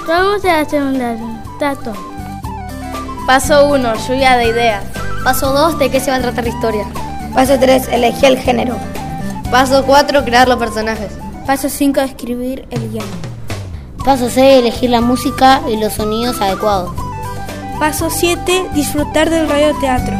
Vamos a hacer un dato. Paso 1, lluvia de ideas. Paso 2, ¿de qué se va a tratar la historia? Paso 3, elegí el género. Paso 4, crear los personajes. Paso 5, escribir el guión. Paso 6, elegir la música y los sonidos adecuados. Paso 7, disfrutar del radioteatro.